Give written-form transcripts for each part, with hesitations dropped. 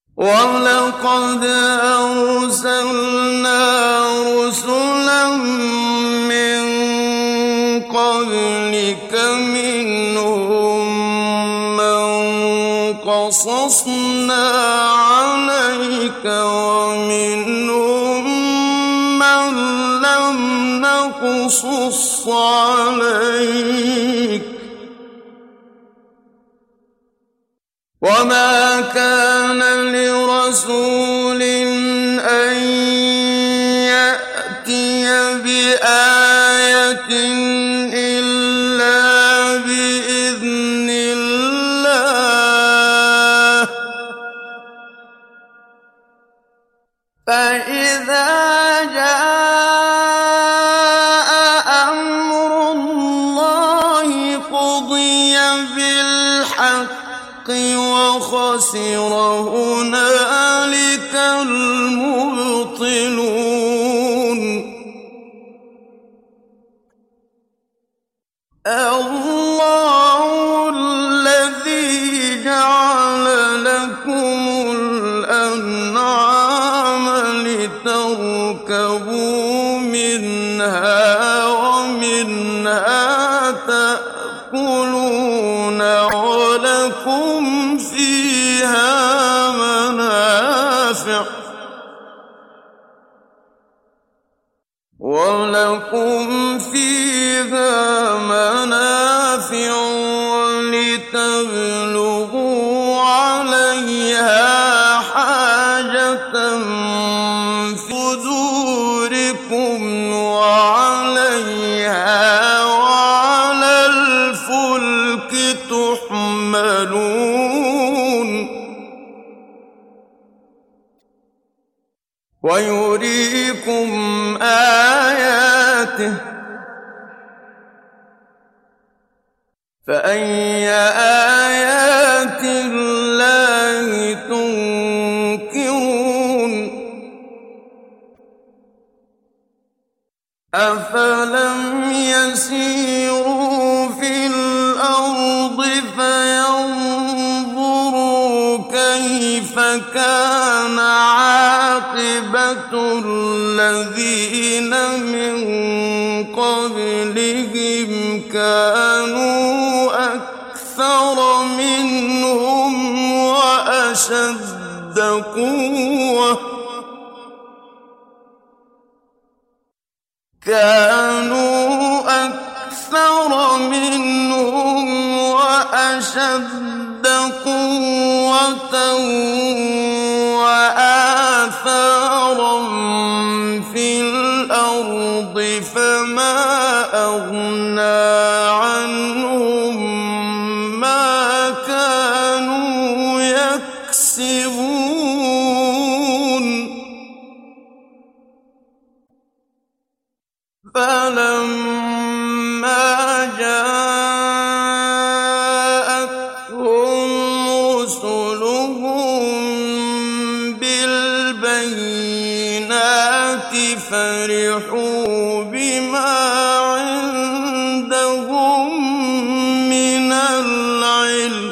وَلَقَدْ أَرْسَلْنَا رُسُلًا مِّن قَبْلِكَ مِنْهُم مَّن قَصَصْنَا عَلَيْكَ وَمِنْهُم مَّن لَّمْ نَقْصُصْ عَلَيْكَ ۗ وَمَا كَانَ لِرَسُولٍ أَن يَأْتِيَ بِآيَةٍ إِلَّا بِإِذْنِ اللَّهِ ۚ فَإِذَا جَاءَ أَمْرُ اللَّهِ قُضِيَ بِالْحَقِّ وَخَسِرَ هُنَالِكَ الْمُبْطِلُونَ. اللَّهُ الَّذِي جَعَلَ لَكُمُ الْأَنْعَامَ لِتَرْكَبُوا مِنْهَا وَمِنْهَا تَأْكُلُونَ وَلَكُمْ فِيهَا مَنَافِعُ وَلِتَبْلُغُوا عَلَيْهَا حَاجَةً فِي صُدُورِكُمْ وَعَلَيْهَا وَعَلَى الْفُلْكِ تُحْمَلُونَ. وَيُرِيكُمْ آيَاتِهِ ۚ فَأَيَّ آيَاتِ اللَّهِ تُنكِرُونَ. أَفَلَمْ يَسِيرُوا فِي الْأَرْضِ فَيَنظُرُوا كَيْفَ كَانَ عَاقِبَةُ الَّذِينَ مِن قَبْلِهِمْ ۚ كَانُوا أَكْثَرَ مِنْهُمْ وَأَشَدَّ قُوَّةً وَآثَارًا فِي الْأَرْضِ فَمَا أَغْنَىٰ عَنْهُم مَّا كَانُوا يَكْسِبُونَ. فَلَمَّا جَاءَتْهُمْ رُسُلُهُم بِالْبَيِّنَاتِ فَرِحُوا بِمَا عِندَهُم مِّنَ الْعِلْمِ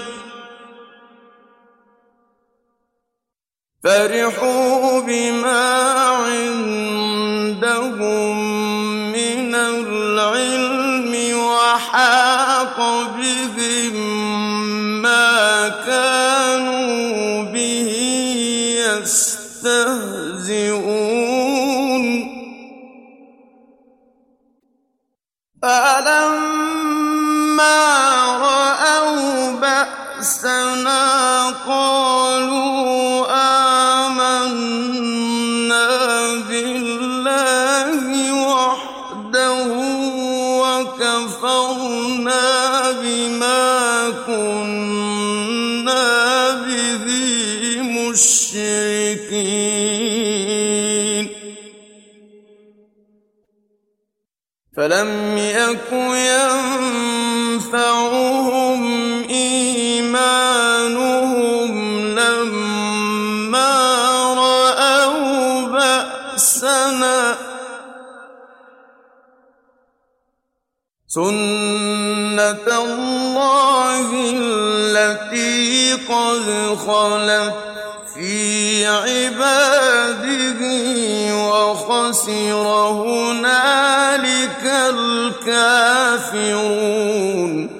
وَحَاقَ بِهِم مَّا كَانُوا بِهِ يَسْتَهْزِئُونَ. فَلَمَّا رَأَوْا بَأْسَنَا قَالُوا آمَنَّا بِاللَّهِ وَحْدَهُ وَكَفَرْنَا بِمَا كُنَّا بِهِ مُشْرِكِينَ. فَلَمْ يَكُ يَنفَعُهُمْ إِيمَانُهُمْ لَمَّا رَأَوْا بَأْسَنَا ۖ سُنَّتَ اللَّهِ الَّتِي قَدْ خَلَتْ في عباده وخسر هنالك الكافرون